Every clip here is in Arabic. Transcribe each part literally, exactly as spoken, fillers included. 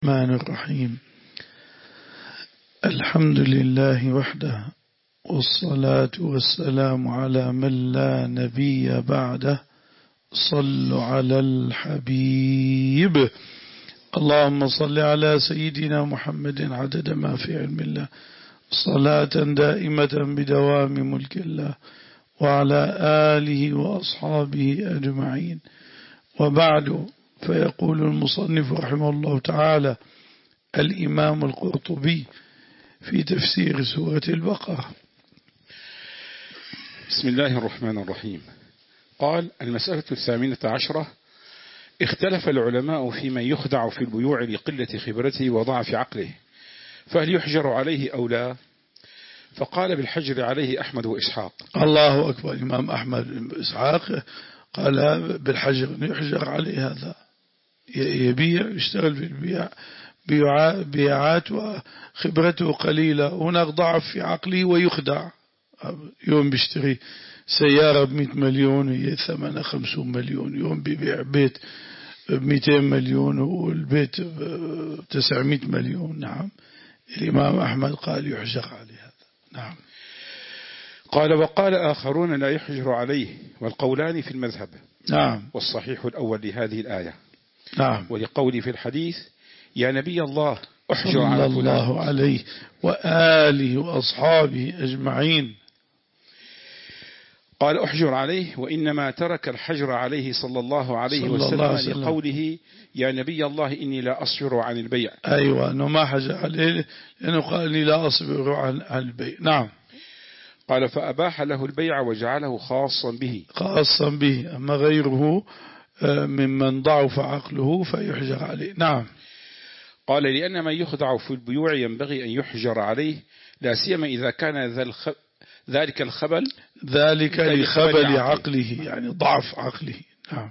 الرحمن الرحيم. الحمد لله وحده، والصلاة والسلام على من لا نبي بعده. صلوا على الحبيب. اللهم صل على سيدنا محمد عدد ما في علم الله، صلاة دائمة بدوام ملك الله، وعلى آله وأصحابه أجمعين. وبعد، فيقول المصنف رحمه الله تعالى الإمام القرطبي في تفسير سورة البقرة: بسم الله الرحمن الرحيم. قال: المسألة الثامنة عشرة: اختلف العلماء في من يخدع في البيوع لقلة خبرته وضعف عقله، فهل يحجر عليه أو لا؟ فقال بالحجر عليه أحمد وإسحاق. الله أكبر. الإمام أحمد وإسحاق قال بالحجر، يحجر عليه. هذا يبيع، يشتغل في البيع بيعات وخبرته قليلة، هناك ضعف في عقله ويخدع. يوم بيشتري سيارة بمئة مليون هي ثمنها خمسون مليون، يوم بيبيع بيت بمئتين مليون والبيت تسعمائة مليون. نعم، الإمام أحمد قال يحجر عليه هذا. نعم. قال: وقال آخرون لا يحجر عليه، والقولان في المذهب. نعم. والصحيح الأول لهذه الآية. نعم. ولقولي في الحديث: يا نبي الله احجر على فلان، صلى الله عليه وآله وأصحابه أجمعين. قال: احجر عليه، وإنما ترك الحجر عليه صلى الله عليه صلى وسلم الله عليه لقوله: يا نبي الله إني لا أصبر عن البيع. أيوة، أنه ما حجر عليه لأنه قال لي لا أصبر عن البيع. نعم. قال: فأباح له البيع وجعله خاصا به. خاصا به، أما غيره ممن ضعف عقله فيحجر عليه. نعم. قال: لأن من يخدع في البيوع ينبغي أن يحجر عليه، لا سيما إذا كان ذا الخ... ذلك الخبل ذلك لخبل عقله، يعني ضعف عقله. نعم.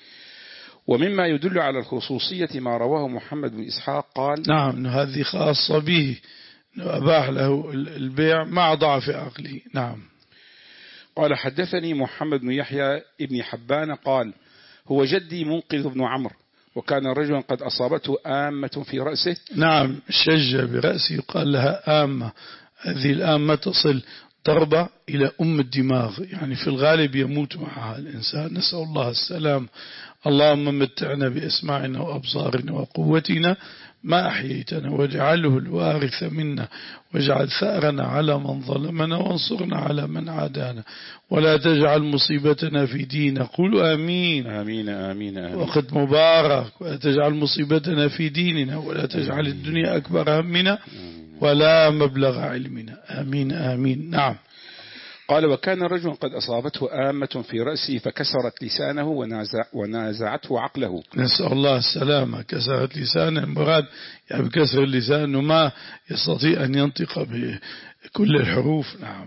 ومما يدل على الخصوصية ما رواه محمد بن إسحاق قال: نعم، هذه خاصة به، أباح له البيع مع ضعف عقله. نعم. قال: حدثني محمد بن يحيى ابن حبان قال: هو جدي منقذ بن عمرو، وكان رجلا قد أصابته آمة في رأسه. نعم، شجة برأسه يقال لها آمة. هذه الآمة تصل ضربة إلى أم الدماغ، يعني في الغالب يموت معها الإنسان، نسأل الله السلام. اللهم متعنا بأسماعنا وأبصارنا وقوتنا ما أحييتنا، واجعله الوارث منا، واجعل ثأرنا على من ظلمنا، وانصرنا على من عادانا، ولا تجعل مصيبتنا في ديننا. قولوا آمين. آمين آمين آمين. وقت مبارك. ولا تجعل مصيبتنا في ديننا، ولا تجعل الدنيا أكبر همنا ولا مبلغ علمنا. آمين آمين. نعم. قال: وكان رجل قد أصابته آمة في رأسه فكسرت لسانه ونازع ونازعته عقله. نسأل الله السلامة. كسرت لسانه، المراد يعني بكسر اللسان أنه ما يستطيع أن ينطق بكل الحروف. نعم.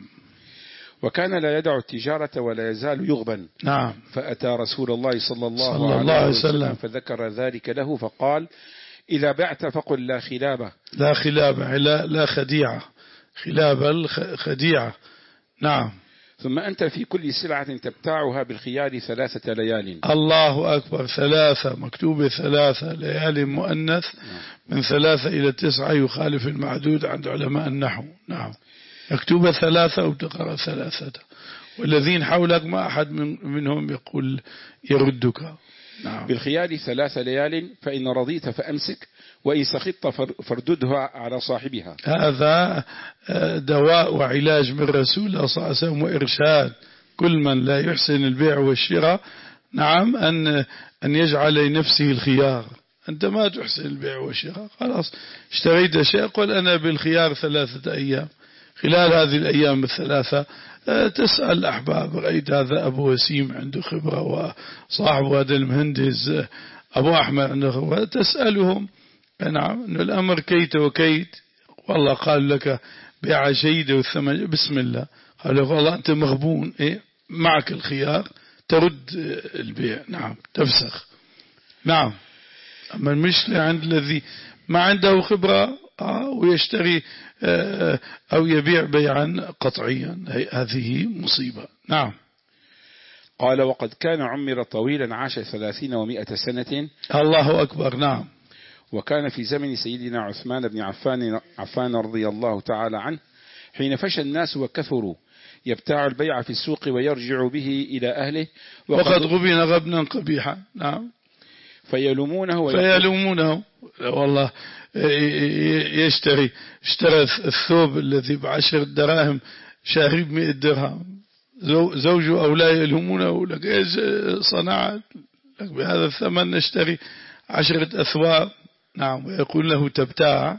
وكان لا يدع التجارة ولا يزال يغبن. نعم. فأتى رسول الله صلى الله, صلى الله عليه وسلم. وسلم فذكر ذلك له، فقال: إذا بعت فقل لا خلابة. لا خلابة، لا, لا خديعة. خلابة الخديعة. نعم. ثم أنت في كل سلعة تبتاعها بالخيار ثلاثة ليال. الله أكبر. ثلاثة مكتوبة، ثلاثة ليال مؤنث، من ثلاثة إلى تسعة يخالف المعدود عند علماء النحو. نعم. مكتوبة ثلاثة وتقرأ ثلاثة، والذين حولك ما أحد من منهم يقول يردك. نعم. بالخيار ثلاث ليال، فإن رضيت فأمسك، وإن سخطت فرددها على صاحبها. هذا دواء وعلاج من رسول الله صلى الله عليه وسلم، وإرشاد كل من لا يحسن البيع والشراء. نعم. أن أن يجعل لنفسه الخيار. أنت ما تحسن البيع والشراء، خلاص اشتريت شيء، قل أنا بالخيار ثلاثة أيام. خلال هذه الأيام الثلاثة تسأل أحباب، رأيت هذا أبو وسيم عنده خبرة، وصاحب هذا المهندس أبو أحمد عنده خبرة، تسألهم. نعم. أن الأمر كيت وكيت، والله قال لك بيع جيدة والثمن بسم الله، قال لك والله أنت مغبون، إيه معك الخيار ترد البيع. نعم. تفسخ. نعم. أما المشكلة عند الذي ما عنده خبرة آه ويشتري آه أو يبيع بيعا قطعيا، هذه مصيبة. نعم. قال: وقد كان عمر طويلا، عاش ثلاثين ومائة سنة. الله أكبر. نعم. وكان في زمن سيدنا عثمان بن عفان, عفان رضي الله تعالى عنه حين فشى الناس وكثروا يبتاع البيع في السوق ويرجع به إلى أهله وقد غبن غبنا قبيحا. نعم. فيلومونه فيلومونه والله يشتري اشترى الثوب الذي بعشر دراهم شاري بمئة درهم، زوجه أو لا يلومونه لك إيش صنعت لك بهذا الثمن نشتري عشرة أثواب. نعم. ويقول له تبتاع،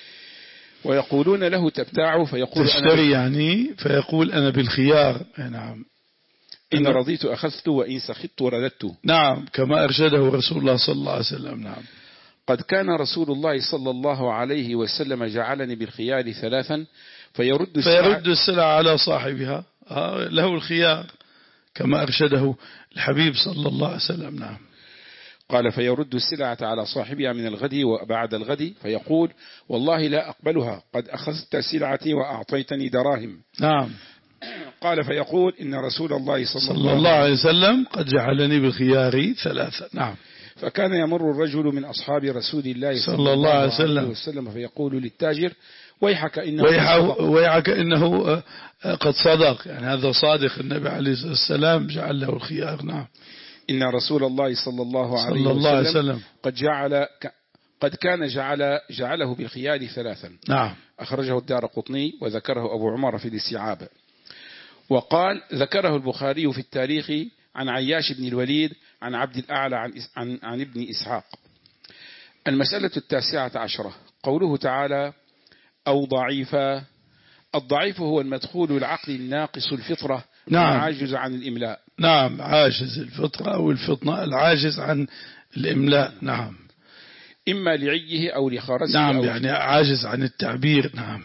ويقولون له تبتاع فيقول تشتري يعني فيقول أنا بالخيار. نعم. إن رضيت أخذت وإن سخطت رددت. نعم. كما أرشده رسول الله صلى الله عليه وسلم. نعم. قد كان رسول الله صلى الله عليه وسلم جعلني بالخيار ثلاثا فيرد السلع, فيرد السلع على صاحبها، له الخيار كما أرشده الحبيب صلى الله عليه وسلم. نعم. قال فيرد السلعة على صاحبها من الغد وبعد الغد فيقول والله لا أقبلها قد أخذت سلعتي وأعطيتني دراهم. نعم. قال فيقول إن رسول الله صلى, صلى الله عليه وسلم قد جعلني بالخيار ثلاثة. نعم. فكان يمر الرجل من أصحاب رسول الله صلى الله عليه وسلم, وسلم فيقول للتاجر ويحك إنه, ويحك إنه قد صدق، يعني هذا صادق. النبي عليه الصلاة والسلام جعل له الخيار. نعم. إن رسول الله صلى الله عليه صلى الله عليه وسلم, وسلم قد جعل قد كان جعل جعله بالخيار ثلاثا. نعم. أخرجه الدارقطني وذكره أبو عمر في الاستيعاب. وقال ذكره البخاري في التاريخ عن عياش بن الوليد عن عبد الأعلى عن, عن, عن ابن إسحاق. المسألة التاسعة عشرة قوله تعالى أو ضعيفا. الضعيف هو المدخول العقل الناقص الفطرة. نعم. العاجز عن الإملاء. نعم. عاجز الفطرة أو الفطنة العاجز عن الإملاء. نعم. إما لعيه أو لخرسه. نعم. أو يعني عاجز عن التعبير. نعم.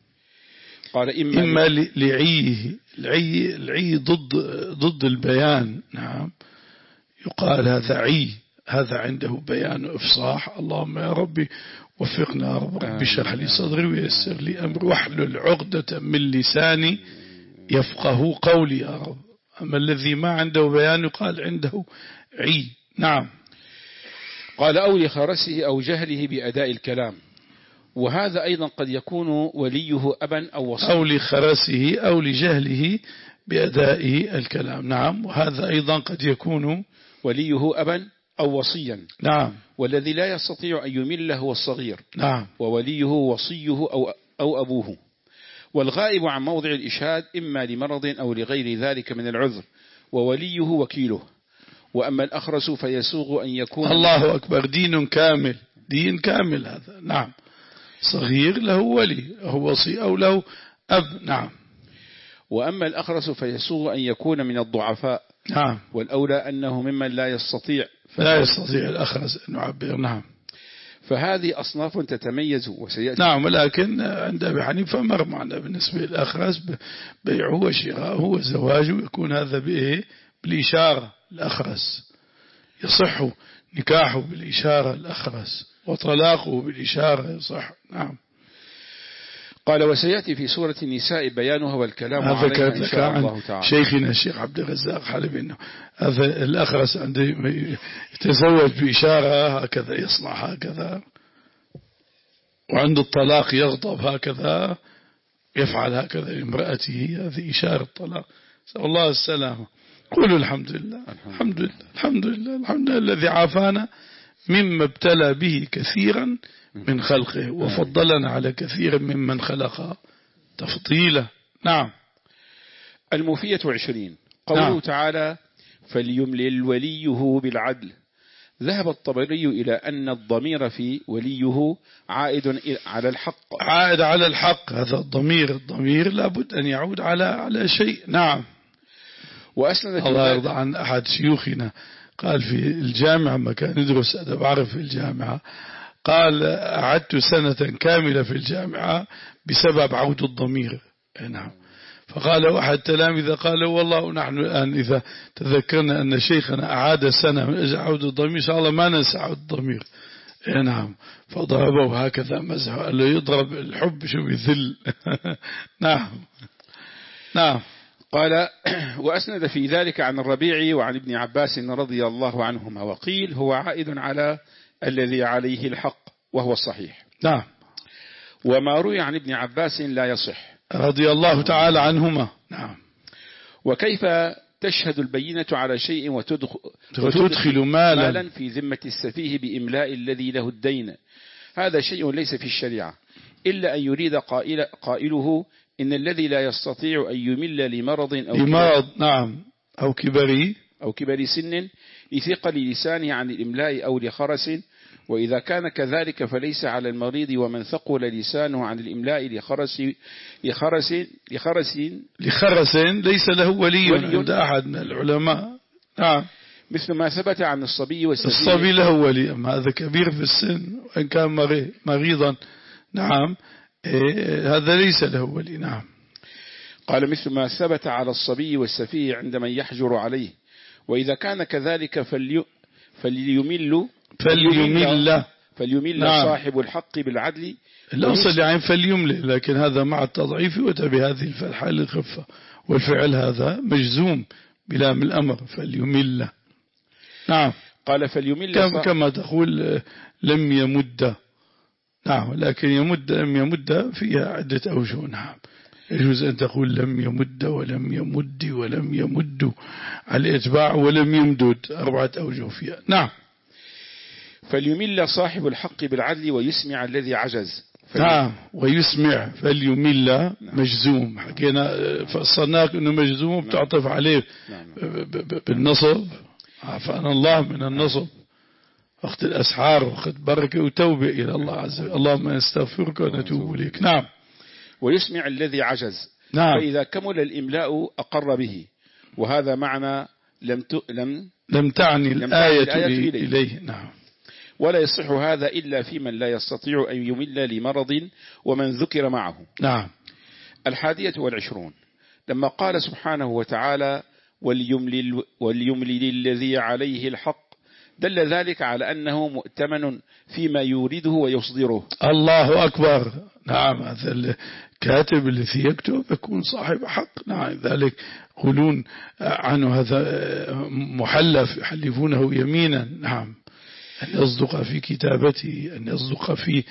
قال إما, إما لعيه. العي, العي ضد ضد البيان. نعم. يقال هذا عي، هذا عنده بيان وإفصاح. اللهم يا ربي وفقنا يا رب. ربي اشرح لي صدري ويسر لي أمري واحلل عقدة من لساني يفقه قولي يا رب. أما الذي ما عنده بيان يقال عنده عي. نعم. قال أو لخرسه أو جهله بأداء الكلام، وهذا أيضا قد يكون وليه أبا أو وصيا. أو لخرسه أو لجهله بأداء الكلام. نعم. وهذا أيضا قد يكون وليه أبا أو وصيا. نعم. والذي لا يستطيع أن يمل هو الصغير. نعم. ووليه وصيه أو, أو أبوه. والغائب عن موضع الإشهاد إما لمرض أو لغير ذلك من العذر ووليه وكيله. وأما الأخرس فيسوغ أن يكون الله أكبر. دين كامل، دين كامل هذا. نعم. صغير له ولي هو وصي أو له أب. نعم. وأما الأخرس فيسوغ أن يكون من الضعفاء. نعم. والأولى أنه ممن لا يستطيع لا يستطيع الأخرس أن يعبر. نعم. فهذه أصناف تتميز وسيأتي. نعم. ولكن عند أبي حنيفة مر معنا بالنسبة للأخرس بيعه وشراءه وزواجه يكون هذا بإيه؟ بالإشارة. الأخرس يصح نكاحه بالإشارة الأخرس، وطلاقه بالإشارة يصح. نعم. قال وسيأتي في سورة النساء بيانها والكلام عليها إن شاء الله تعالى. شيخنا الشيخ عبد الرزاق حلبي إنه هذا الأخرس عنده يتزوج بإشارة هكذا يصنع هكذا، وعند الطلاق يغضب هكذا يفعل هكذا لامرأته، هذه إشارة الطلاق. نسأل الله السلامة. قولوا الحمد لله الحمد لله الحمد لله الحمد لله الذي عافانا مما ابتلى به كثيرا من خلقه وفضلنا على كثير ممن خلق تفضيلا. نعم. الموفية عشرين قوله نعم. تعالى فليملل وليه بالعدل. ذهب الطبري إلى أن الضمير في وليه عائد على الحق. عائد على الحق. هذا الضمير الضمير لابد أن يعود على على شيء. نعم. وأسند الله يرضى عن أحد شيوخنا قال في الجامعة ما كان يدرس أدب عربي في الجامعة، قال أعدت سنة كاملة في الجامعة بسبب عود الضمير. نعم. فقال واحد تلاميذ قال والله نحن الآن إذا تذكرنا أن شيخنا أعاد سنة من أجل عود الضمير إن شاء الله ما ننسى عود الضمير. نعم. فضربه هكذا مزحه قال له يضرب الحب شو بيذل. نعم. نعم. قال وأسند في ذلك عن الربيع وعن ابن عباس رضي الله عنهما، وقيل هو عائد على الذي عليه الحق وهو الصحيح. نعم. وما روي عن ابن عباس لا يصح رضي الله تعالى عنهما. نعم. وكيف تشهد البينة على شيء وتدخل, وتدخل مالا, مالا في ذمة السفيه بإملاء الذي له الدين؟ هذا شيء ليس في الشريعة، إلا أن يريد قائل قائله إن الذي لا يستطيع أن يمل لمرض أو لمرض نعم أو كبري أو كبر سن لثقل لسانه عن الإملاء أو لخرس. وإذا كان كذلك فليس على المريض ومن ثقل لسانه عن الإملاء لخرس لخرس لخرس لخرس ليس له ولي, ولي عند أحد من العلماء. نعم. مثل ما ثبت عن الصبي والسفيه. الصبي له ولي، أما هذا كبير في السن وإن كان مريضا نعم إيه هذا ليس له ولي. نعم. قال مثل ما ثبت على الصبي والسفيه عندما يحجر عليه. وإذا كان كذلك فلي فليمل فليمل فليمل نعم. صاحب الحق بالعدل. الأصل يعني فليمل، لكن هذا مع التضعيف وتبع هذه الحالة الخفة، والفعل هذا مجزوم بلام الأمر فليمل. نعم. قال فليمل كما, كما تقول لم يمد. نعم. لكن يمد لم يمد فيها عدة أوجه. نعم. يجوز أن تقول لم يمد ولم يمد ولم يمد على الإتباع ولم يمدد، أربعة أوجه فيها. نعم. فليمل صاحب الحق بالعدل ويسمع الذي عجز. نعم. ويسمع فليمل مجزوم، حكينا فصلناك أنه مجزوم بتعطف عليه بالنصب، عافانا الله من النصب، وقت الأسحار وقت بركة وتوبة إلى الله عز وجل. اللهم نستغفرك ونتوب إليك. نعم. ويسمع الذي عجز. نعم. فإذا كمل الإملاء أقر به، وهذا معنى لم ت... لم لم تعني لم الآية, الآية إليه. إليه. نعم. ولا يصح هذا إلا في من لا يستطيع أن يمل لمرض ومن ذكر معه. نعم. الحادية والعشرون لما قال سبحانه وتعالى وليملل, وليملل الذي عليه الحق، دل ذلك على أنه مؤتمن فيما يورده ويصدره. الله أكبر. نعم. هذا الكاتب الذي يكتب يكون صاحب حق. نعم. ذلك يقولون عنه هذا محلف، يحلفونه يمينا. نعم. أن يصدق في كتابته، أن يصدق في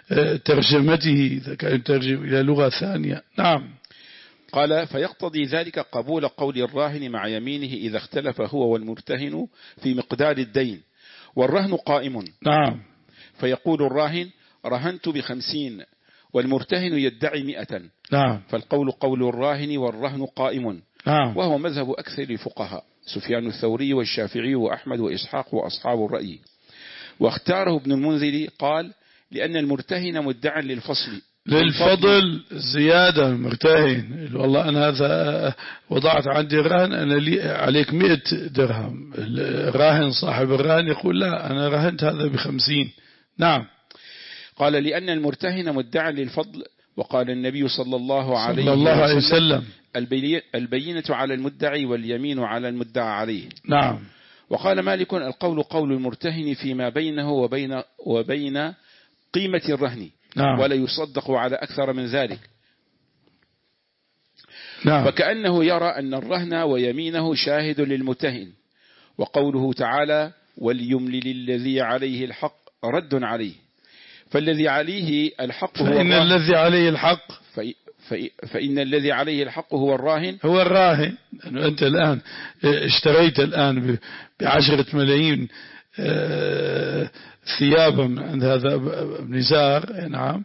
ترجمته إذا كان يترجم إلى لغة ثانية. نعم. قال فيقتضي ذلك قبول قول الراهن مع يمينه إذا اختلف هو والمرتهن في مقدار الدين، والرهن قائم. نعم. فيقول الراهن رهنت بخمسين والمرتهن يدعي مئة. نعم. فالقول قول الراهن والرهن قائم. نعم. وهو مذهب أكثر الفقهاء سفيان الثوري والشافعي وأحمد وإسحاق وأصحاب الرأي. واختاره ابن المنذر قال لأن المرتهن مدعا للفصل للفضل زيادة. المرتهن والله أنا هذا وضعت عندي الرهن أنا لي عليك مئة درهم، الراهن صاحب الرهن يقول لا أنا رهنت هذا بخمسين. نعم. قال لأن المرتهن مدعا للفضل. وقال النبي صلى الله عليه, صلى الله عليه وسلم البينة على المدعي واليمين على المدعى عليه. نعم. وقال مالك القول قول المرتهن فيما بينه وبين, وبين قيمة الرهن. نعم. ولا يصدق على أكثر من ذلك. نعم. فكأنه يرى أن الرهن ويمينه شاهد للمتهن. وقوله تعالى وليملل الذي عليه الحق رد عليه. فالذي عليه الحق هو فإن الذي عليه الحق فإن الذي عليه الحق هو الراهن هو الراهن. أنت الآن اشتريت الآن بعشرة ملايين ثيابا من عند هذا نزار. نعم.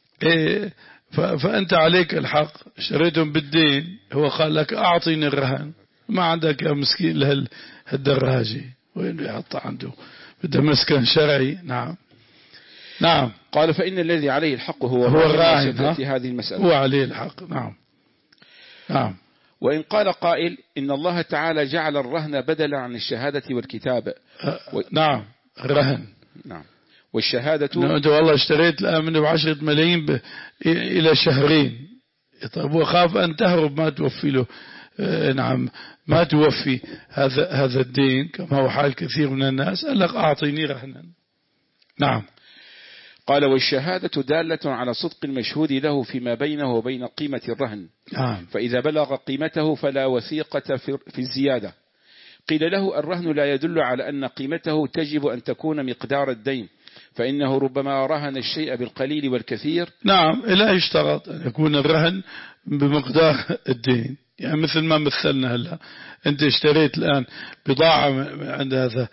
فأنت عليك الحق، اشتريتهم بالدين، هو قال لك أعطيني الرهن، ما عندك يا مسكين لهالدراجي وين يحط عنده، بده مسكن شرعي. نعم. نعم. قال فإن الذي عليه الحق هو, هو الراهن. هذه المسألة هو عليه الحق. نعم. نعم. وإن قال قائل إن الله تعالى جعل الرهن بدلا عن الشهادة والكتاب. و... نعم. الرهن. نعم. والشهادة نعم. أنت والله اشتريت الآن منه بعشرة ملايين ب... إلى شهرين، طيب وخاف أن تهرب ما توفي له. آه نعم. ما توفي هذا هذا الدين كما هو حال كثير من الناس، قال لك أعطيني رهنا. نعم. قال والشهادة دالة على صدق المشهود له فيما بينه وبين قيمة الرهن. نعم. فإذا بلغ قيمته فلا وثيقة في الزيادة. قيل له الرهن لا يدل على أن قيمته تجب أن تكون مقدار الدين، فإنه ربما رهن الشيء بالقليل والكثير. نعم، لا يشترط أن يكون الرهن بمقدار الدين. يعني مثل ما مثلنا هلا، أنت اشتريت الآن بضاعة عند هذا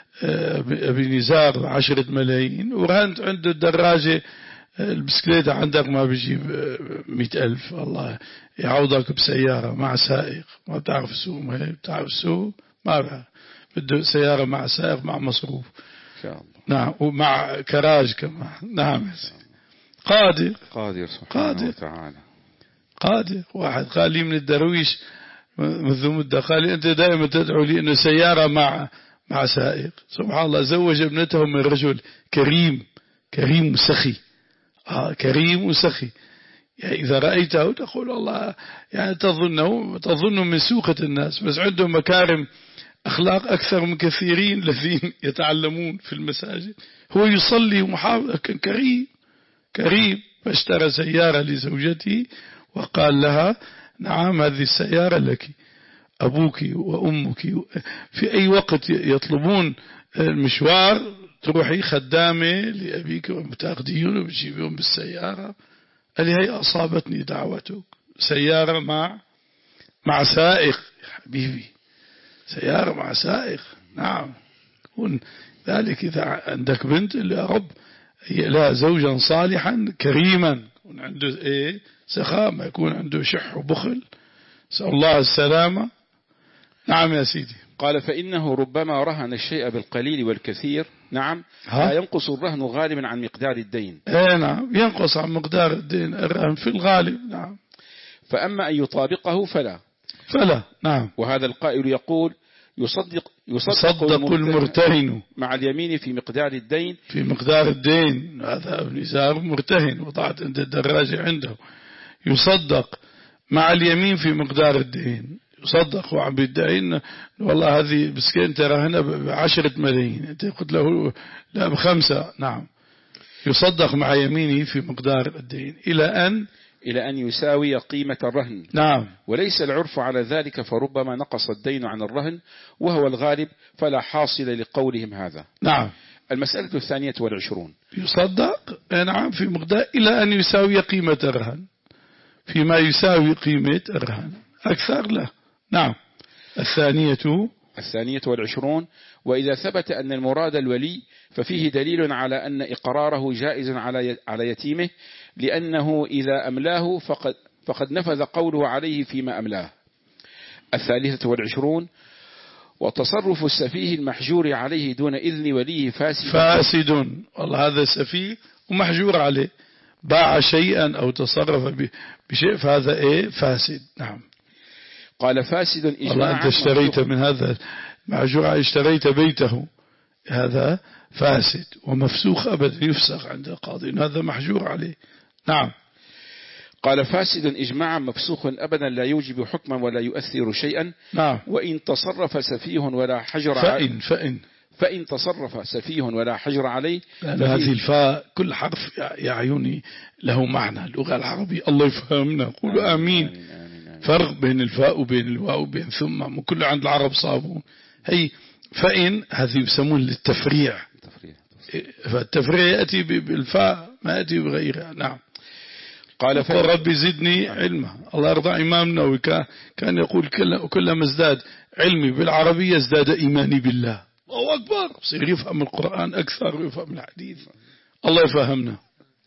بنزار عشرة ملايين، ورهنت عنده الدراجة البسكليتة عندك ما بيجيب مئة ألف، الله يعوضك بسيارة مع سائق، ما بتعرف السوق، ما بتعرف السوق، ما بعرف، بده سيارة مع سائق مع مصروف إن شاء الله. نعم، ومع كراج كمان. نعم، قادر قادر سبحانه قادر وتعالى قادر. واحد قال لي من الدرويش منذ مدة، قال لي أنت دائما تدعو لي أنه سيارة مع مع سائق. سبحان الله، زوج ابنته من رجل كريم كريم وسخي، آه كريم وسخي. يعني إذا رأيته تقول الله، يعني تظنه تظن من سوقة الناس، بس عنده مكارم أخلاق أكثر من كثيرين الذين يتعلمون في المساجد. هو يصلي ومحافظ، كريم كريم. فاشترى سيارة لزوجته وقال لها نعم هذه السيارة لك، أبوك وأمك في أي وقت يطلبون المشوار تروحي خدامة لأبيك وتأخذيهم وبتجيبهم بالسيارة. قال لي هي أصابتني دعوتك، سيارة مع مع سائق. حبيبي، سيارة مع سائق. نعم. ذلك إذا عندك بنت اللي يا رب لا زوجا صالحا كريما، يكون عنده إيه سخاء، ما يكون عنده شح وبخل. سأل الله السلامة. نعم يا سيدي. قال فإنه ربما رهن الشيء بالقليل والكثير. نعم، لا ينقص الرهن غالبا عن مقدار الدين. ايه نعم، ينقص عن مقدار الدين الرهن في الغالب. نعم. فأما أن يطابقه فلا فلا. نعم. وهذا القائل يقول يصدق يصدق, يصدق المرتهن مع اليمين في مقدار الدين في مقدار الدين. هذا ابن زار مرتهن، وضعت عند الدراجة عنده، يصدق مع اليمين في مقدار الدين. يصدق وعم بيدعي والله هذه بسكين ترى هنا بعشرة ملايين، انت قلت له لا بخمسة. نعم، يصدق مع يمينه في مقدار الدين إلى أن إلى أن يساوي قيمة الرهن. نعم. وليس العرف على ذلك، فربما نقص الدين عن الرهن وهو الغالب، فلا حاصل لقولهم هذا. نعم. المسألة الثانية والعشرون يصدق نعم في مقدار إلى أن يساوي قيمة الرهن، فيما يساوي قيمة الرهن أكثر له. نعم. الثانية الثانية والعشرون وإذا ثبت أن المراد الولي ففيه دليل على أن إقراره جائز على على يتيمه، لأنه إذا أملاه فقد, فقد نفذ قوله عليه فيما أملاه. الثالثة والعشرون وتصرف السفيه المحجور عليه دون إذن وليه فاسد. فاسد. والله هذا سفيه ومحجور عليه، باع شيئا أو تصرف بشيء، فهذا إيه فاسد. نعم. قال فاسد إجماعا. والله أنت اشتريت من هذا محجور، اشتريت بيته، هذا فاسد ومفسوخ أبدا، يفسخ عند القاضي، هذا محجور عليه. نعم. قال فاسد إجماعا مفسوخ أبدا لا يوجب حكما ولا يؤثر شيئا. نعم. وإن تصرف سفيه ولا حجر فإن فإن فإن تصرف سفيه ولا حجر عليه. هذه الفاء كل حرف يا عيوني له معنى. اللغة العربية الله يفهمنا، قولوا آمين. آمين. آمين. آمين. فرق بين الفاء وبين الواو وبين ثم، وكل عند العرب صابون. هي فإن هذه يسمون للتفريع، فالتفريع يأتي بالفاء ما يأتي بغيرها. نعم. قال ربي زدني علما. الله يرضى إمام النووي كان يقول كلما ازداد علمي بالعربية ازداد إيماني بالله. الله أكبر، صير يفهم القرآن أكثر ويفهم الحديث. الله يفهمنا.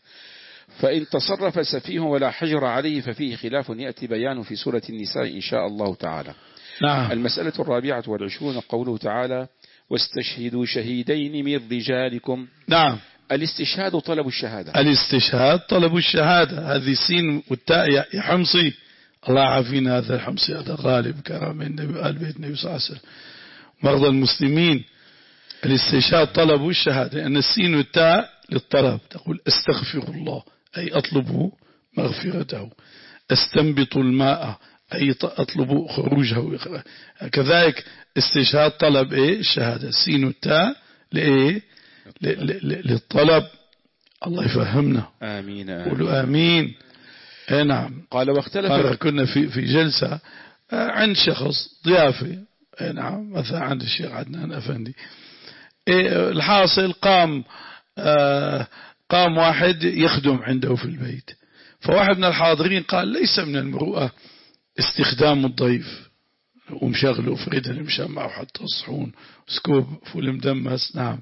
فإن تصرف سفيه ولا حجر عليه ففيه خلاف يأتي بيان في سورة النساء إن شاء الله تعالى. نعم. المسألة الرابعة والعشرون قوله تعالى واستشهدوا شهيدين من رجالكم. نعم. الاستشهاد طلب الشهادة. الاستشهاد طلب الشهادة. هذه السين والتاء يا حمصي، الله عافينا. هذا الحمصي هذا غالب كرام النبي آل بيت النبي صلى الله عليه وسلم، مرضى المسلمين. الاستشهاد طلب الشهادة، أن السين والتاء للطلب. تقول استغفر الله أي أطلب مغفرته، استنبط الماء أي أطلب خروجه. كذلك استشهاد طلب إيه الشهادة، السين والتاء لإيه للطلب. الله يفهمنا. آمين. قولوا آمين. اي نعم. قال واختلف. هذا كنا في في جلسة عند شخص ضيافة، نعم مثلا عند الشيخ عدنان أفندي. الحاصل قام آه قام واحد يخدم عنده في البيت، فواحد من الحاضرين قال ليس من المروءة استخدام الضيف ومشغله فريد المشمع وحتى الصحون سكوب فول مدمس. نعم.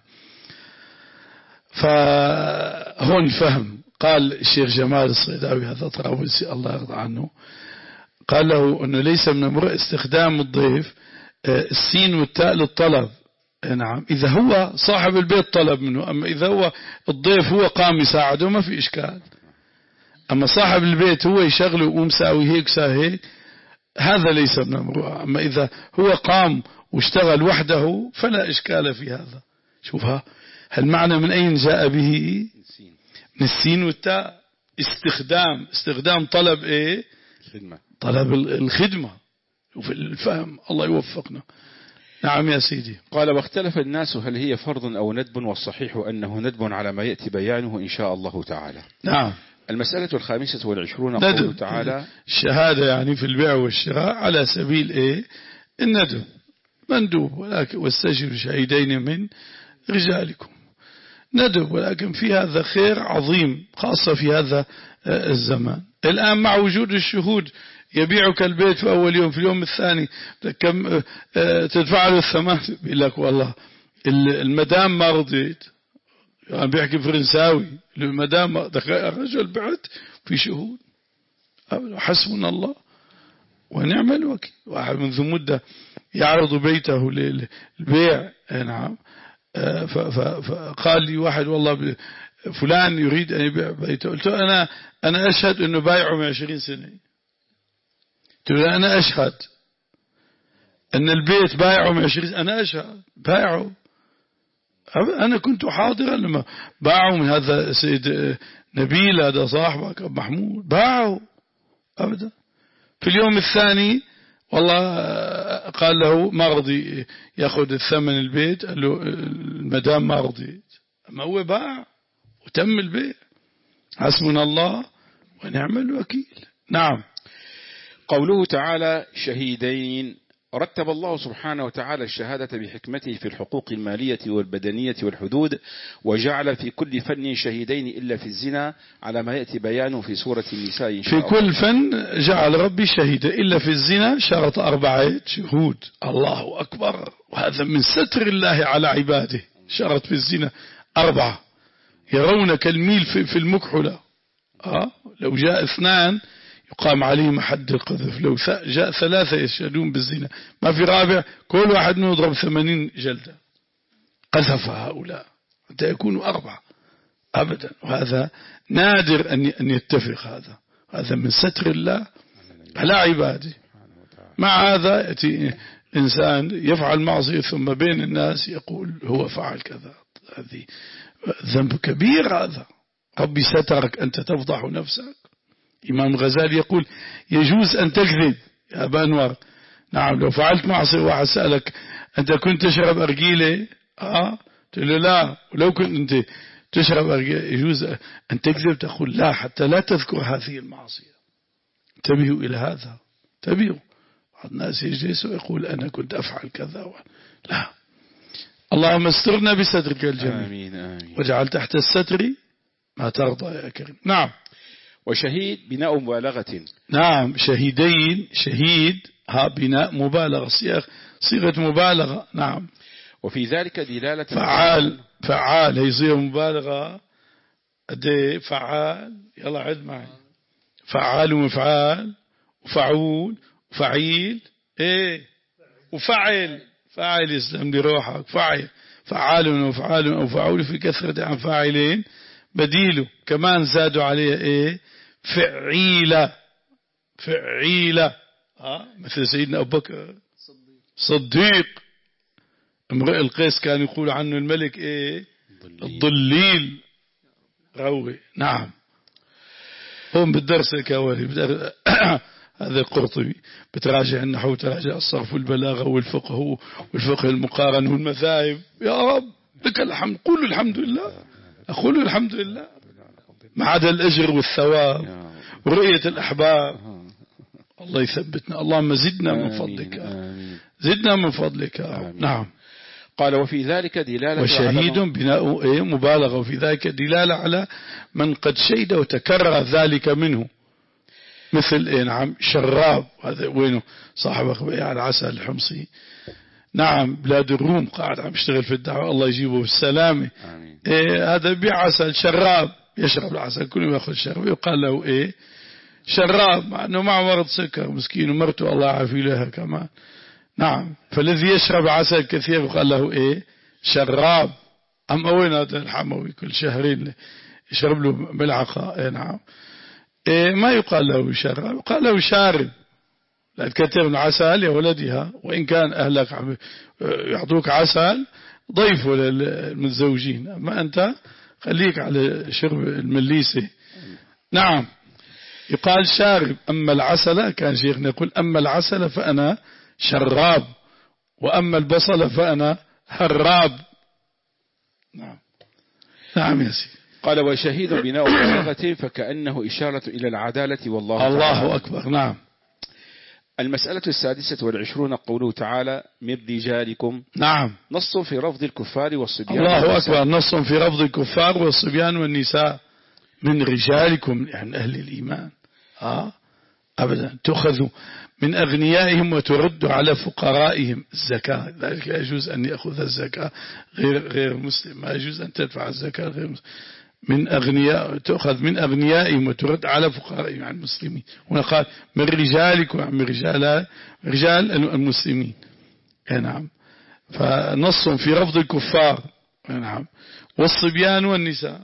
فهون فهم. قال الشيخ جمال الصيداوي هذا طرابلسي الله يرضى عنه، قال له أنه ليس من المروءة استخدام الضيف السين والتاء للطلب. نعم إذا هو صاحب البيت طلب منه، أما إذا هو الضيف هو قام يساعده ما في إشكال. أما صاحب البيت هو يشغله ومساوي هيك ساوي هيك هذا ليس من المروءة. أما إذا هو قام واشتغل وحده فلا إشكال في هذا. شوفها هالمعنى من أين جاء به؟ من السين والتاء. استخدام استخدام طلب إيه؟ الخدمة. طلب الخدمة. وفي الفهم الله يوفقنا. نعم يا سيدي. قال واختلف الناس هل هي فرض أو ندب، والصحيح أنه ندب على ما يأتي بيانه إن شاء الله تعالى. نعم. المسألة الخامسة والعشرون قوله تعالى الشهادة يعني في البيع والشراء على سبيل إيه؟ الندب مندوب، ولكن واستشهدوا شهيدين من رجالكم ندب، ولكن في هذا خير عظيم خاصة في هذا الزمان. الآن مع وجود الشهود يبيعك البيت في أول يوم، في اليوم الثاني كم تدفع له الثمن، بيقول لك والله المدام ما رضيت، يعني بيحكي فرنساوي المدام الرجل بعت في شهود. حسبنا الله ونعم الوكيل. واحد منذ مدة يعرض بيته للبيع. نعم. فقال لي واحد والله فلان يريد أن يبيع بيته، قلت له أنا أنا أشهد أنه بايعه من عشرين سنة. قلت له أنا أشهد أن البيت بايعه من عشرين سنة، أنا أشهد بايعه. أنا كنت حاضرا لما باعوا من هذا سيد نبيل هذا صاحبك أبو محمود، باعوا أبدا. في اليوم الثاني والله قال له ما رضي يأخذ الثمن البيت، قال له المدام ما رضيت، أما هو باع وتم البيع. حسبنا الله ونعم الوكيل. نعم. قوله تعالى شهيدين، رتب الله سبحانه وتعالى الشهادة بحكمته في الحقوق المالية والبدنية والحدود، وجعل في كل فن شهيدين إلا في الزنا على ما يأتي بيانه في سورة النساء إن شاء الله. في كل فن جعل ربي شهيدا إلا في الزنا شرط أربعة شهود. الله أكبر. وهذا من ستر الله على عباده. شرط في الزنا أربعة يرونك الميل في المكحلة. آه لو جاء اثنان يقام عليهم حد القذف، لو جاء ثلاثة يشهدون بالزنا ما في رابع كل واحد يضرب ثمانين جلدة. قذف هؤلاء حتى يكونوا أربعة أبدا. وهذا نادر أن يتفق. هذا هذا من ستر الله على عباده. مع هذا يأتي إنسان يفعل معصية ثم بين الناس يقول هو فعل كذا. هذه ذنب كبير. هذا ربي سترك أنت تفضح نفسك. إمام غزالي يقول يجوز أن تكذب يا أبا أنور. نعم لو فعلت معصية واحد سألك أنت كنت تشرب أرجيلة آه تقول له لا، ولو كنت أنت تشرب أرجيلة يجوز أن تكذب تقول لا حتى لا تذكر هذه المعصية. انتبهوا إلى هذا. انتبهوا. بعض الناس يجلس ويقول أنا كنت أفعل كذا و... لا. اللهم استرنا بسترك الجميل. آمين آمين. واجعل تحت الستر ما ترضى يا كريم. نعم. وشهيد بناء مبالغة. نعم شهيدين شهيد ها بناء مبالغة صيغة مبالغة. نعم. وفي ذلك دلالة فعال فعال هي صيغة مبالغة. أدي فعال يلا عد معي. فعال ومفعال وفعول وفعيل ايه وفعل فاعل يسلم لي روحك. فعل فعال وفعال وفعول في كثرة عن فاعلين بديله. كمان زادوا عليه ايه فعيلة فعيلة ها مثل سيدنا أبو بكر صديق. امرئ القيس كان يقول عنه الملك ايه الضليل روي. نعم. هم بالدرس الكواري هذا القرطبي بتراجع النحو وتراجع الصرف والبلاغة والفقه والفقه المقارن والمذاهب. يا رب لك الحمد. قولوا الحمد لله. أقول الحمد لله. ما عدا الأجر والثواب ورؤية الأحباب. الله يثبتنا. اللهم زدنا من فضلك زدنا من فضلك. نعم. قال وفي ذلك دلالة وشهيد بناء إيه مبالغة، وفي ذلك دلالة على من قد شهد وتكرر ذلك منه، مثل إيه نعم شراب، هذا وينه صاحب أخبئي العسل الحمصي، نعم بلاد الروم قاعد عم يشتغل في الدعوة، الله يجيبه بالسلامة. إيه هذا بيع عسل شراب، يشرب العسل كل ما يأخذ شراب يقال له إيه شراب، مع أنه مع مرض سكر مسكين ومرته الله عافي لها كمان. نعم. فالذي يشرب عسل كثير يقال له إيه شراب. أما وين هذا الحموي كل شهرين يشرب له ملعقة؟ إيه نعم. إيه ما يقال له شراب، يقال له شارب. لا تكثر من عسل يا ولدها، وإن كان أهلك يعطوك عسل ضيفه للمتزوجين، أما أنت خليك على شرب المليسة. نعم. يقال شارب. أما العسل كان شيخنا يقول أما العسل فأنا شراب، وأما البصل فأنا هراب. نعم. نعم يا سيدي. قال وشهيد بناء بلاغة فكأنه إشارة إلى العدالة والله الله تعالى. أكبر. نعم. المسألة السادسة والعشرون قوله تعالى من رجالكم. نعم. نص في رفض الكفار والصبيان. الله أكبر. نص في رفض الكفار والصبيان والنساء. من رجالكم يعني أهل الإيمان. آه أبدا تأخذ من أغنيائهم وترد على فقرائهم الزكاة، ذلك لا يجوز أن يأخذ الزكاة غير غير مسلم، ما يجوز أن تدفع الزكاة غير مسلم. من أغنياء تأخذ من أغنيائهم وترد على فقرائهم عن المسلمين. هنا قال من رجالكم من رجال رجال المسلمين. نعم. فنص في رفض الكفار. نعم. والصبيان والنساء،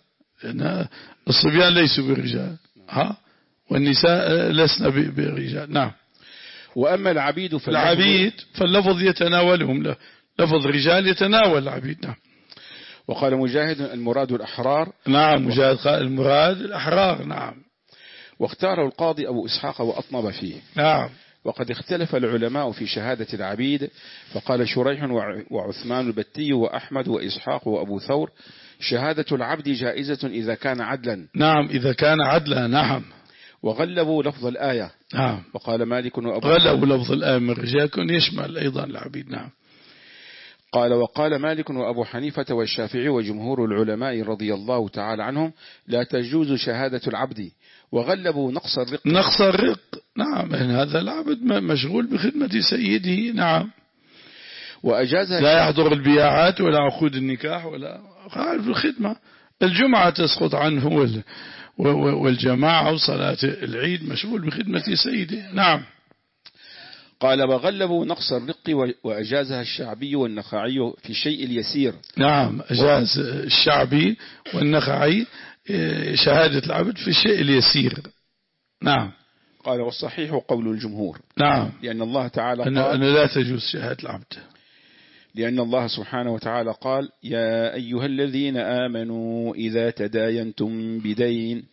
الصبيان ليسوا برجال ها، والنساء لسنا برجال. نعم. وأما العبيد فالعبيد فاللفظ يتناولهم، لفظ رجال يتناول العبيد. نعم. وقال مجاهد المراد الأحرار. نعم. مجاهد قال المراد الأحرار. نعم. واختاره القاضي أبو إسحاق وأطنب فيه. نعم. وقد اختلف العلماء في شهادة العبيد، فقال شريح وعثمان البتي وأحمد وإسحاق وأبو ثور شهادة العبد جائزة إذا كان عدلا. نعم. إذا كان عدلا. نعم. وغلبوا لفظ الآية. نعم. وقال مالك وأبو غلبوا لفظ الآية من رجالكم يشمل أيضا العبيد. نعم. قال وقال مالك وأبو حنيفة والشافعي وجمهور العلماء رضي الله تعالى عنهم لا تجوز شهادة العبد، وغلبوا نقص الرق. نقص الرق. نعم. هذا العبد مشغول بخدمة سيده. نعم. وأجازها لا يحضر البياعات ولا عقود النكاح ولا قاعد في الخدمة. الجمعة تسقط عنه والجماعة وصلاة العيد مشغول بخدمة سيده. نعم. قال وغلبوا نقص الرق وأجازها الشعبي والنخعي في الشيء اليسير. نعم. أجاز الشعبي والنخعي شهادة العبد في الشيء اليسير. نعم. قال والصحيح قول الجمهور. نعم. لأن الله تعالى قال أن لا تجوز شهادة العبد، لأن الله سبحانه وتعالى قال يا أيها الذين آمنوا إذا تداينتم بدين،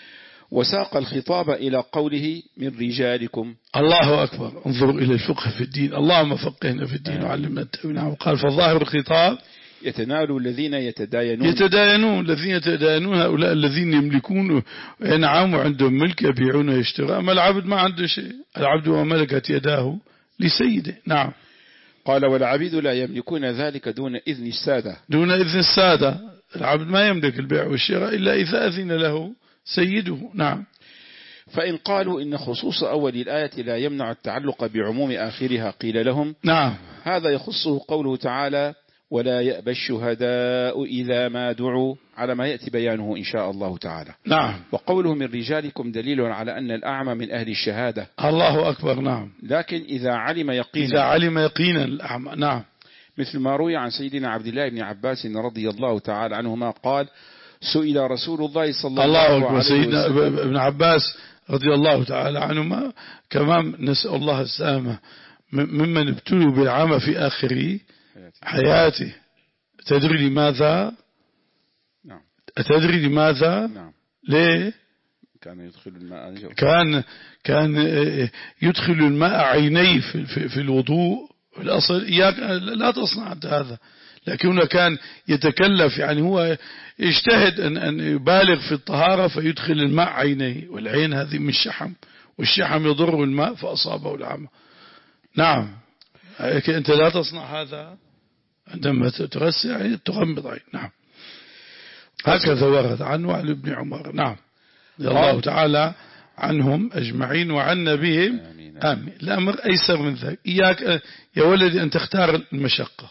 وساق الخطاب إلى قوله من رجالكم. الله أكبر. انظروا إلى الفقه في الدين. اللهم فقهنا في الدين وعلمنا التأويل. وقال فالظاهر الخطاب يتنال الذين يتداينون يتداينون الذين يتداينون هؤلاء الذين يملكون وينعموا عندهم ملك يبيعون ويشترون. أما العبد ما عنده شيء، العبد وملكت يداه لسيده. نعم. قال والعبيد لا يملكون ذلك دون إذن السادة. دون إذن السادة. العبد ما يملك البيع والشراء إلا إذا أذن له سيده. نعم. فإن قالوا إن خصوص أول الآية لا يمنع التعلق بعموم آخرها قيل لهم نعم هذا يخصه قوله تعالى ولا يأبى الشهداء إذا ما دعوا، على ما يأتي بيانه إن شاء الله تعالى. نعم. وقوله من رجالكم دليل على أن الأعمى من أهل الشهادة. الله أكبر. نعم. لكن إذا علم يقينا إذا علم يقينا الأعمى. نعم. مثل ما روي عن سيدنا عبد الله بن عباس رضي الله تعالى عنهما قال سئل رسول الله صلى الله عليه وسلم. سيدنا ابن عباس رضي الله تعالى عنهما كمان نسأل الله السلامة ممن ابتلوا بالعمى في آخر حياته. تدري لماذا؟ نعم. تدري لماذا؟ نعم. ليه؟ كان يدخل الماء كان كان يدخل الماء عينيه في في, في الوضوء. الأصل إياك لا تصنع هذا، لكنه كان يتكلف، يعني هو يجتهد أن أن يبالغ في الطهارة فيدخل الماء عينيه، والعين هذه من الشحم، والشحم يضر الماء فأصابه العمى. نعم. أنت لا تصنع هذا عندما تغسل يعني تغمض عين. نعم هكذا ورد عن وائل بن عمر. نعم الله تعالى عنهم أجمعين وعنا بهم آمين. آمين. الأمر أيسر من ذلك. إياك يا ولدي أن تختار المشقة،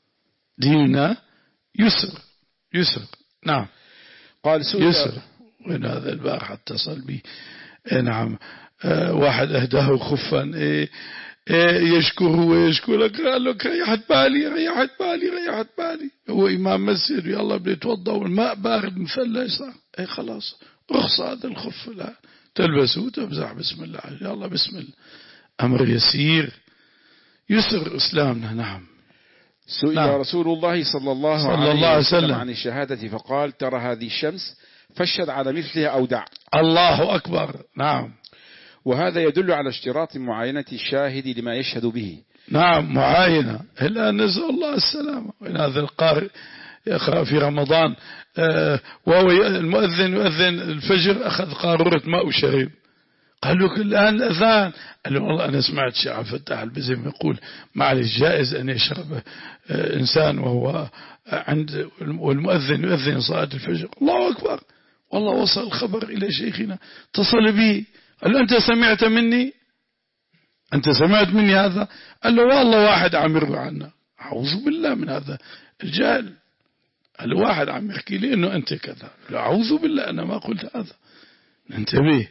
ديننا يسر يسر. نعم قال يسر. وين هذا البارحة اتصل بي إيه نعم آه واحد أهداه خفا إيه إيه يشكره ويشكرك، قال لك ريحت بالي ريحت بالي ريحت بالي. هو إمام مسجد يلا بيتوضأ والماء بارد مثلج صار إيه خلاص رخص هذا الخف لا تلبسه وتمزح بسم الله يلا بسم الله. أمر يسير يسر إسلامنا. نعم سئل نعم. رسول الله صلى الله, صلى الله عليه وسلم, وسلم عن الشهادة فقال ترى هذه الشمس فاشهد على مثلها أو دع. الله أكبر. نعم وهذا يدل على اشتراط معاينة الشاهد لما يشهد به. نعم معاينة. الآن نسأل الله السلامة. وإن هذا القارئ يقرأ في رمضان آه وهو المؤذن يؤذن الفجر أخذ قارورة ماء وشرب، قال له الآن الأذان، قال له والله أنا سمعت الشيخ عبد الفتاح البزيم يقول معلش جائز أن يشرب آه إنسان وهو عند والمؤذن يؤذن صلاة الفجر. الله أكبر. والله وصل الخبر إلى شيخنا اتصل به قال له أنت سمعت مني أنت سمعت مني هذا؟ قال له والله واحد عم يروي عنا. أعوذ بالله من هذا الجهل. قال له واحد عم يحكي لي إنه أنت كذا. قال له أعوذ بالله أنا ما قلت هذا. انتبه.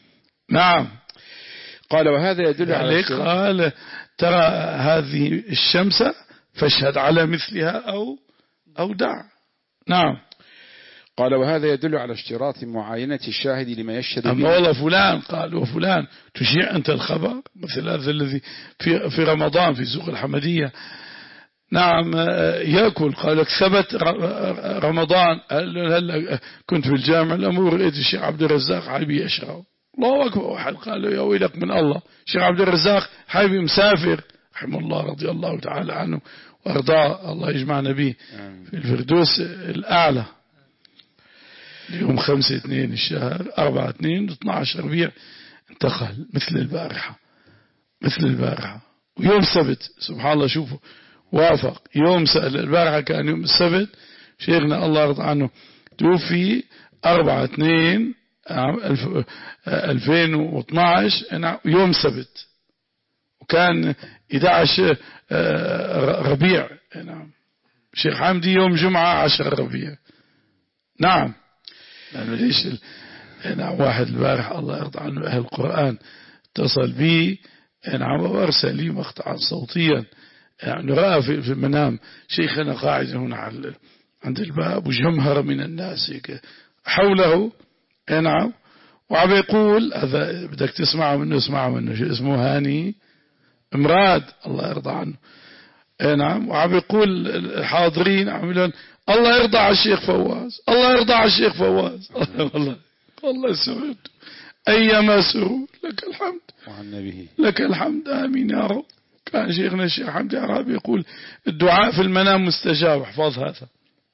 نعم قال وهذا يدل على قال ترى هذه الشمس فاشهد على مثلها أو أو دع. نعم قال وهذا يدل على اشتراط معاينة الشاهد لما يشهد أما والله فلان قال وفلان تشيع أنت الخبر مثل هذا الذي في في رمضان في سوق الحمدية. نعم يأكل قال لك ثبت رمضان. هلا كنت في الجامع الأمور رأيت الشيخ عبد الرزاق حبيبي يشرب. الله أكبر. واحد قال له يا ويلك من الله الشيخ عبد الرزاق حبيبي مسافر رحمه الله رضي الله تعالى عنه وارضاه الله يجمعنا به في الفردوس الأعلى. اليوم خمسة اثنين الشهر أربعة اثنين اثنا عشر ربيع انتقل مثل البارحة مثل البارحة. ويوم سبت سبحان الله شوفوا وافق يوم سأل البارحة كان يوم السبت شيخنا الله يرضى عنه توفي أربعة اثنين ألفين واثني عشر يوم سبت وكان أحد عشر ربيع. نعم شيخ حمدي يوم جمعة عشر ربيع. نعم لأنه ليش نعم واحد البارح الله يرضى عنه أهل القرآن اتصل بي نعم وأرسل لي مقطعا صوتيا يعني رأى في المنام شيخنا قاعد هنا عند الباب وجمهرة من الناس حوله نعم وعم يقول هذا بدك تسمع منه اسمع منه شو اسمه هاني مراد الله يرضى عنه نعم وعم يقول الحاضرين عم الله يرضى على الشيخ فواز الله يرضى على الشيخ فواز. والله والله سرور أيما سرور لك الحمد وعن لك الحمد آمين يا رب. كان شيخنا الشيخ حمدي عرابي يقول الدعاء في المنام مستجاب. احفظ هذا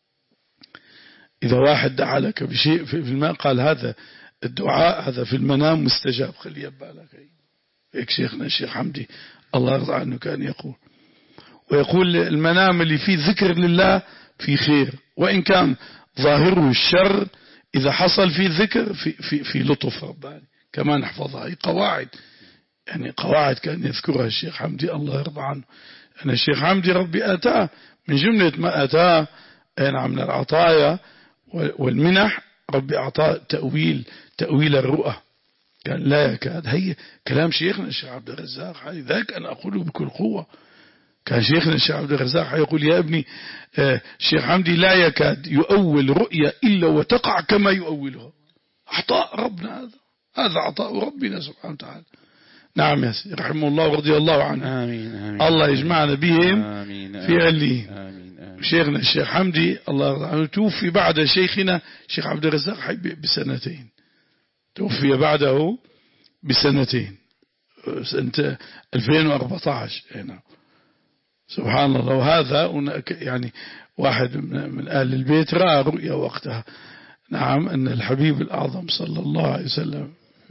إذا واحد دعا لك بشيء في الماء قال هذا الدعاء هذا في المنام مستجاب خلي بالك. هيك شيخنا الشيخ حمدي الله يرضى عنه كان يقول. ويقول المنام اللي فيه ذكر لله في خير وإن كان ظاهره الشر إذا حصل في ذكر في, في, في لطف رباني كمان نحفظها. هي قواعد يعني قواعد كان يذكرها الشيخ حمدي الله يرضى عنه. أن الشيخ حمدي ربي أتاه من جملة ما أتاه نعم من العطايا والمنح ربي أعطاه تأويل تأويل الرؤى كان لا يكاد. هي كلام شيخنا الشيخ عبد الرزاق ذاك أنا أقوله بكل قوة. كان شيخنا الشيخ عبد الرزاق يقول يا ابني الشيخ حمدي لا يكاد يؤول رؤيا إلا وتقع كما يؤولها. عطاء ربنا هذا هذا عطاء ربنا سبحانه وتعالى. نعم يا سيدي رحمه الله ورضي الله عنه. آمين آمين. الله يجمعنا بهم آمين آمين. في عليين. آمين آمين. شيخنا الشيخ حمدي الله يرضى عنه توفي بعد شيخنا الشيخ عبد الرزاق حبيب بسنتين. توفي بعده بسنتين سنة ألفين وأربعة عشر. هنا سبحان الله. وهذا يعني واحد من أهل البيت رأى رؤيا وقتها نعم أن الحبيب الأعظم صلى الله عليه وسلم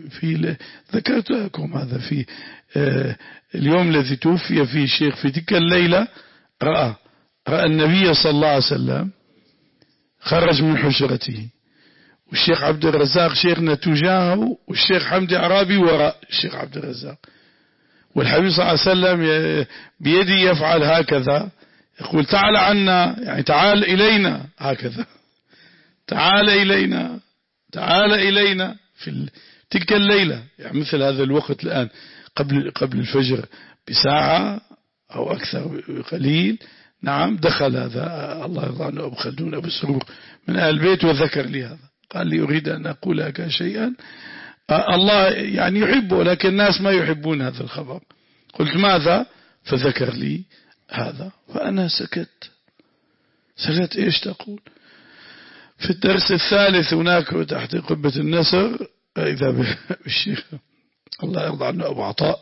في ذكرت لكم هذا في اليوم الذي توفي فيه الشيخ في تلك الليلة رأى رأى النبي صلى الله عليه وسلم خرج من حجرته، والشيخ عبد الرزاق شيخنا تجاهه، والشيخ حمدي عرابي وراء الشيخ عبد الرزاق، والحبيب صلى الله عليه وسلم بيده يفعل هكذا، يقول تعال عنا، يعني تعال إلينا، هكذا تعال إلينا تعال إلينا في تلك الليلة، يعني مثل هذا الوقت الآن قبل قبل الفجر بساعة أو أكثر قليل. نعم دخل هذا الله يرضى عنه أبو خلدون أبو سرور من أهل البيت وذكر لي هذا، قال لي أريد أن أقول لك شيئا الله يعني يحبه لكن الناس ما يحبون هذا الخبر. قلت ماذا؟ فذكر لي هذا، فأنا سكت سكت. إيش تقول؟ في الدرس الثالث هناك تحت قبة النسر إذا بالشيخ الله يرضى عنه أبو عطاء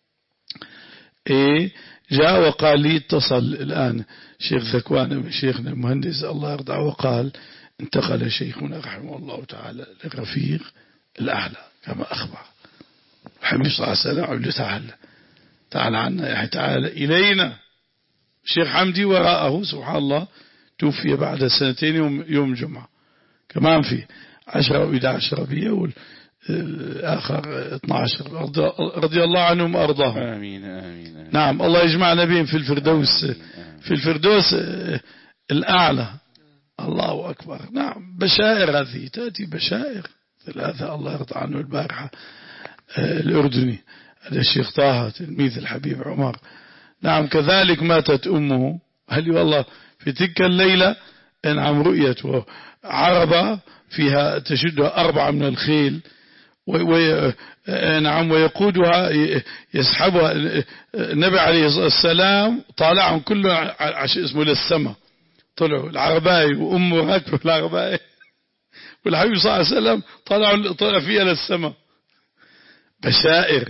إيه جاء وقال لي اتصل الآن شيخ ذكوان شيخنا المهندس الله يرضى وقال انتقل شيخنا رحمه الله تعالى للرفيق الأعلى كما أخبر الحبيب صلى الله عليه وسلم. قال له تعال تعال عنا، يعني تعال إلينا. الشيخ حمدي وراءه سبحان الله توفي بعد سنتين يوم, يوم جمعة كمان في عشرة وإحدى عشر ربيع، والآخر اثنا عشر رضي الله عنهم وأرضاهم. آمين آمين, آمين. نعم الله يجمعنا بهم في الفردوس آمين آمين. في الفردوس الأعلى. الله أكبر. نعم بشائر هذه تأتي بشائر ثلاثة الله يرضى عنه البارحة الأردني هذا الشيخ طه تلميذ الحبيب عمر. نعم كذلك ماتت أمه هل والله في تلك الليلة نعم رؤية عربة فيها تشدها أربعة من الخيل وي نعم ويقودها يسحبها النبي عليه السلام طالعهم كله عشان اسمه للسماء، طلعوا العرباي وأمه راكبة العرباي والحبيب صلى الله عليه وسلم طلعوا طلع فيها للسماء. بشائر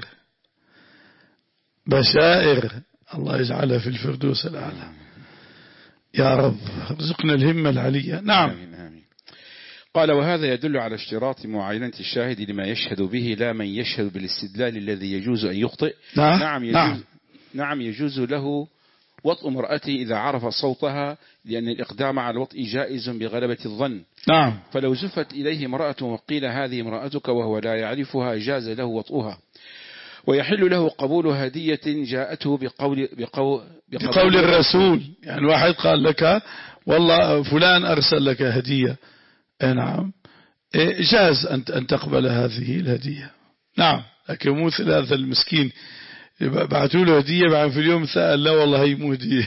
بشائر الله يجعلها في الفردوس الأعلى يا رب ارزقنا الهمة العلية. نعم آمين آمين. قال وهذا يدل على اشتراط معاينة الشاهد لما يشهد به لا من يشهد بالاستدلال الذي يجوز أن يخطئ. نعم نعم يجوز, نعم. نعم يجوز له وطء امرأته إذا عرف صوتها لأن الإقدام على الوطء جائز بغلبة الظن. نعم. فلو زفت إليه امرأة وقيل هذه امرأتك وهو لا يعرفها جاز له وطئها، ويحل له قبول هدية جاءته بقول, بقول, بقول, بقول الرسول. يعني واحد قال لك والله فلان أرسل لك هدية، نعم جاز أن تقبل هذه الهدية. نعم لكن مثل هذا المسكين بعثوا له هدية بعد في اليوم سأل لا والله هي مو هدية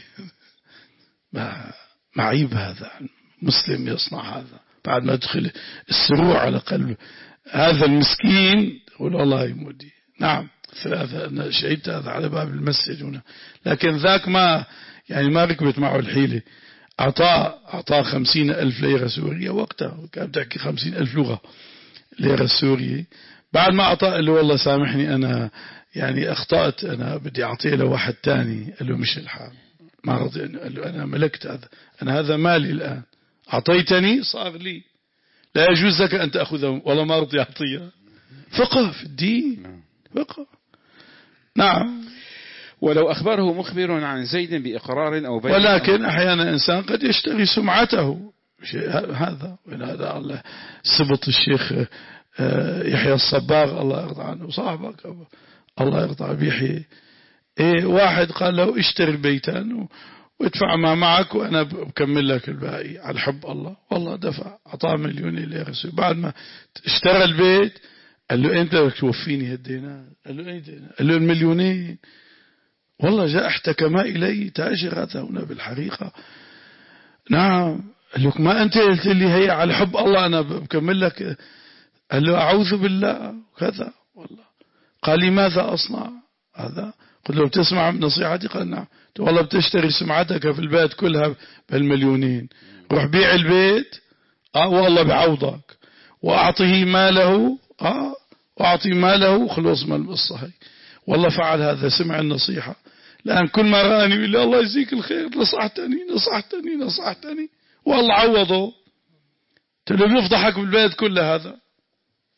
معيب هذا. مسلم يصنع هذا بعد ما يدخل السروع على قلب هذا المسكين يقول والله هي مو هدية. نعم ثلاثة أنا شهدت هذا على باب المسجد هنا، لكن ذاك ما يعني ما ركبت معه الحيلة. أعطاه أعطاه خمسين ألف ليرة سورية وقتها كان بتحكي خمسين ألف لغة ليرة سورية. بعد ما أعطاه قال له والله سامحني أنا يعني أخطأت أنا بدي أعطيه لواحد تاني. قال له مش الحال ما رضي. قال له أنا ملكت هذا أنا هذا مالي الآن أعطيتني صار لي لا يجوز لك أن تأخذه والله ما رضي أعطيه. فقه في الدين فقه. نعم. ولو أخبره مخبر عن زيد بإقرار أو بيع، ولكن أحيانا إنسان قد يشتري سمعته هذا وهذا. الله سبط الشيخ يحيى الصباغ الله يرضى عنه صاحبك الله يرضى بيحيى إيه واحد قال له اشتري البيتان وادفع ما معك وأنا بكمل لك الباقي على حب الله. والله دفع أعطاه مليون ليرة. بعد ما اشترى البيت قال له أنت بدك توفيني هالدينار. قال له أي دينار؟ قال له المليونين. والله جاء احتكما إلي تاجر هذا هنا بالحقيقة. نعم. قال له ما أنت قلت لي هي على حب الله أنا بكمل لك. قال له أعوذ بالله كذا. والله قال لي ماذا أصنع هذا؟ قلت له بتسمع نصيحتي؟ قال نعم. والله بتشتري سمعتك في البيت كلها بالمليونين، روح بيع البيت آه والله بعوضك وأعطيه ماله آه وأعطي ماله خلص من القصة هي. والله فعل هذا سمع النصيحة. الآن كل ما رأني يقول لي الله يجزيك الخير نصحتني نصحتني نصحتني والله عوضه. قلت له بيفضحك بالبيت كله هذا.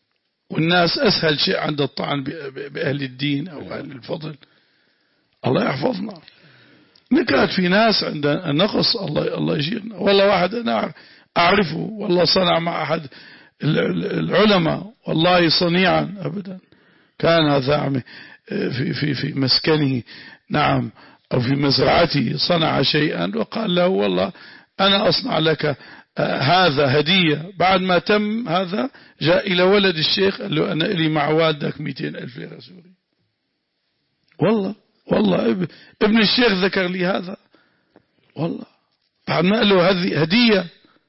والناس أسهل شيء عند الطعن بأهل الدين أو أهل الفضل. الله يحفظنا. نكرت في ناس عند نقص، الله الله يجيرنا. والله واحد أنا أعرفه والله صنع مع أحد العلماء والله صنيعا أبدا، كان هذا في في في مسكنه نعم أو في مزرعته صنع شيئا وقال له والله أنا أصنع لك هذا هدية. بعد ما تم هذا جاء إلى ولد الشيخ قال له أنا إلي مع والدك مئتين ألف ليرة سوري. والله والله ابن الشيخ ذكر لي هذا والله. بعد ما قال له هذه هدية.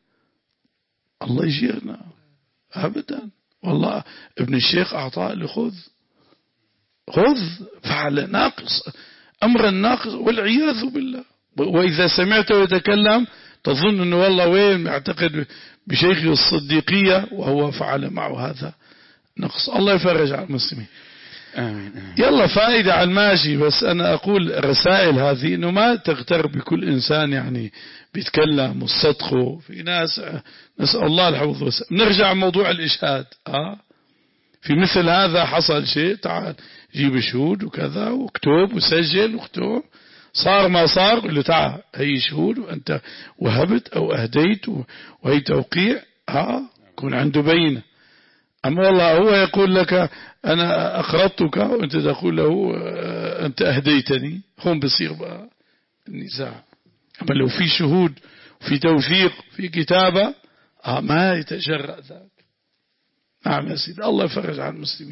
الله يجيرنا أبدا. والله ابن الشيخ أعطاه لخذ خذ فعل ناقص أمر ناقص والعياذ بالله. وإذا سمعته يتكلم تظن أنه والله وين يعتقد بشيخه الصديقية وهو فعل معه هذا نقص. الله يفرج على المسلمين. آمين آمين. يلا فائدة على الماشي. بس أنا أقول الرسائل هذه أنه ما تغتر بكل إنسان يعني بيتكلم وصدقه. في ناس نسأل الله الحفظ والسلامة. نرجع موضوع الإشهاد. آه في مثل هذا حصل شيء تعال جيب شهود وكذا واكتب وسجل واكتب. صار ما صار قل له تعال هي شهود وأنت وهبت أو أهديت وهي توقيع ها كون عنده بينة. أما والله هو يقول لك أنا أقرضتك وأنت تقول له أنت أهديتني، هم بصير بقى النزاع. أما لو في شهود في توثيق في كتابة آه ما يتجرأ ذاك. نعم يا سيدي. الله يفرج على المسلمين.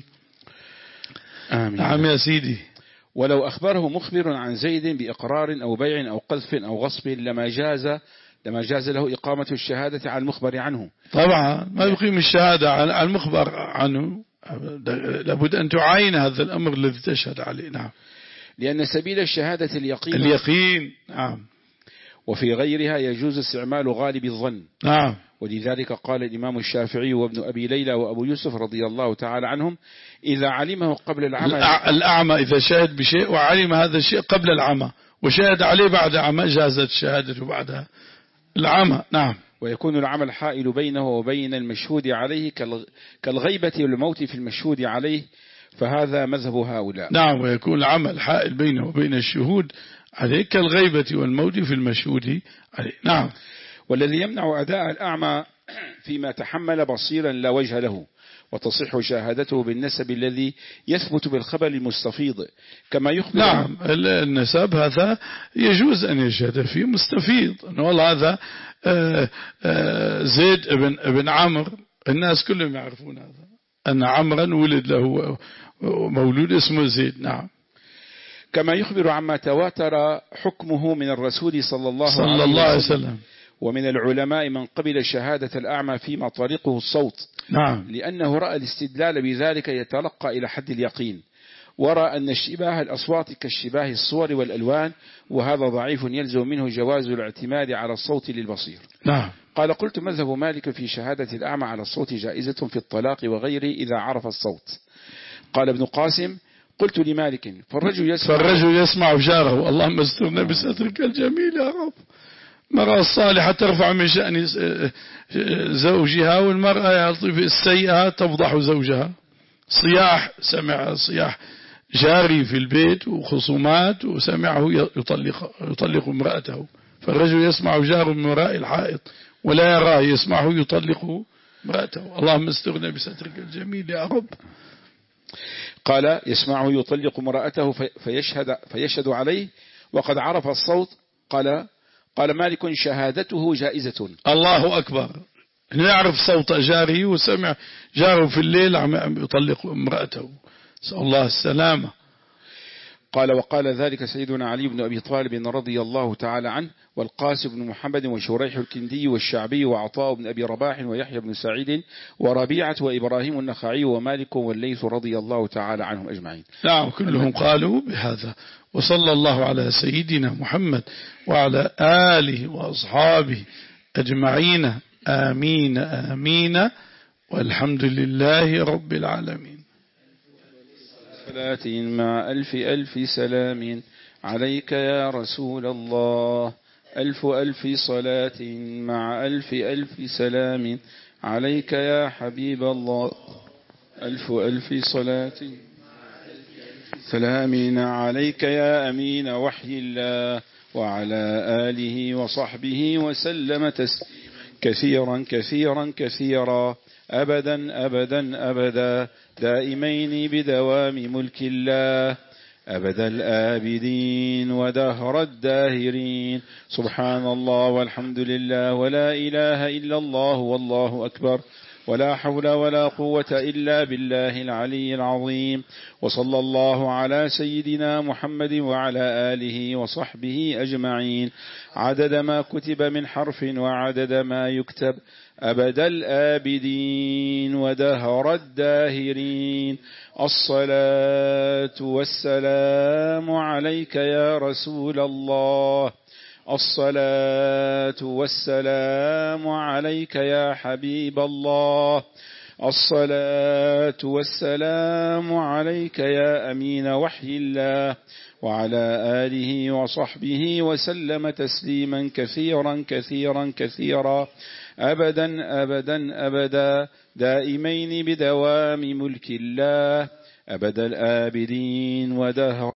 آمين. نعم يا سيدي. ولو أخبره مخبر عن زيد بإقرار أو بيع أو قذف أو غصب لما جاز لما جاز له إقامة الشهادة على المخبر عنه. طبعا ما يقيم الشهادة على المخبر عنه، لابد أن تعاين هذا الأمر الذي تشهد عليه. نعم. لأن سبيل الشهادة اليقين. اليقين. نعم. وفي غيرها يجوز استعمال غالب الظن. نعم. ولذلك قال الإمام الشافعي وابن أبي ليلى وأبو يوسف رضي الله تعالى عنهم إذا علمه قبل العمى. الأعمى إذا شهد بشيء وعلم هذا الشيء قبل العمى وشهد عليه بعد عمى جازت الشهادة بعدها العمى. نعم. ويكون العمل حائل بينه وبين المشهود عليه كالغيبة والموت في المشهود عليه، فهذا مذهب هؤلاء. نعم. ويكون العمل حائل بينه وبين الشهود عليه كالغيبة والموت في المشهود عليه. نعم. والذي يمنع أداء الأعمى فيما تحمل بصيرا لا وجه له، وتصح شهادته بالنسب الذي يثبت بالخبر المستفيض كما يخبر. نعم. النسب هذا يجوز أن يشهد فيه مستفيض أنه والله هذا زيد ابن ابن عمرو. الناس كلهم يعرفون هذا أن عمرا ولد له مولود اسمه زيد. نعم. كما يخبر عما تواتر حكمه من الرسول صلى الله, صلى الله عليه وسلم ومن العلماء من قبل شهادة الأعمى فيما طريقه الصوت. نعم. لأنه رأى الاستدلال بذلك يتلقى إلى حد اليقين، ورأى أن اشتباه الأصوات كاشتباه الصور والألوان، وهذا ضعيف يلزم منه جواز الاعتماد على الصوت للبصير. نعم. قال قلت مذهب مالك في شهادة الأعمى على الصوت جائزة في الطلاق وغيره إذا عرف الصوت. قال ابن قاسم قلت لمالك فالرجل يسمع, فالرجل يسمع جاره. اللهم استرنا بسترك الجميل يا رب. المرأة الصالحة ترفع من شأن زوجها، والمرأة السيئة تفضح زوجها. صياح سمع صياح جاري في البيت وخصومات وسمعه يطلق يطلق امرأته، فالرجل يسمع جاره من وراء الحائط ولا يراه يسمعه يطلق امرأته. اللهم استرنا بسترك الجميل يا رب. قال يسمعه يطلق امرأته فيشهد, فيشهد عليه وقد عرف الصوت. قال قال مالك شهادته جائزة. الله أكبر. يعرف صوت جاره وسمع جاره في الليل عم يطلق امرأته، نسأل الله السلامة. قال وقال ذلك سيدنا علي بن أبي طالب رضي الله تعالى عنه والقاسم بن محمد وشريح الكندي والشعبي وعطاء بن أبي رباح ويحيى بن سعيد وربيعة وإبراهيم النخعي ومالك والليث رضي الله تعالى عنهم أجمعين. نعم كلهم قالوا بهذا. وصلى الله على سيدنا محمد وعلى آله وأصحابه أجمعين. آمين آمين والحمد لله رب العالمين. صلاة مع ألف ألف سلام عليك يا رسول الله. ألف ألف صلاة مع ألف ألف سلام عليك يا حبيب الله. ألف ألف صلاة سلامين عليك يا أمين وحي الله وعلى آله وصحبه وسلم تسليما كثيرا كثيرا كثيرا أبدا أبدا أبدا دائمين بدوام ملك الله أبد الآبدين ودهر الداهرين. سبحان الله والحمد لله ولا إله إلا الله والله أكبر ولا حول ولا قوة إلا بالله العلي العظيم. وصلى الله على سيدنا محمد وعلى آله وصحبه أجمعين عدد ما كتب من حرف وعدد ما يكتب أبد الآبدين ودهر الداهرين. الصلاة والسلام عليك يا رسول الله، الصلاة والسلام عليك يا حبيب الله، الصلاة والسلام عليك يا أمين وحي الله وعلى آله وصحبه وسلم تسليما كثيرا كثيرا كثيرا أبدا أبدا أبدا دائمين بدوام ملك الله أبد الآبدين ودهر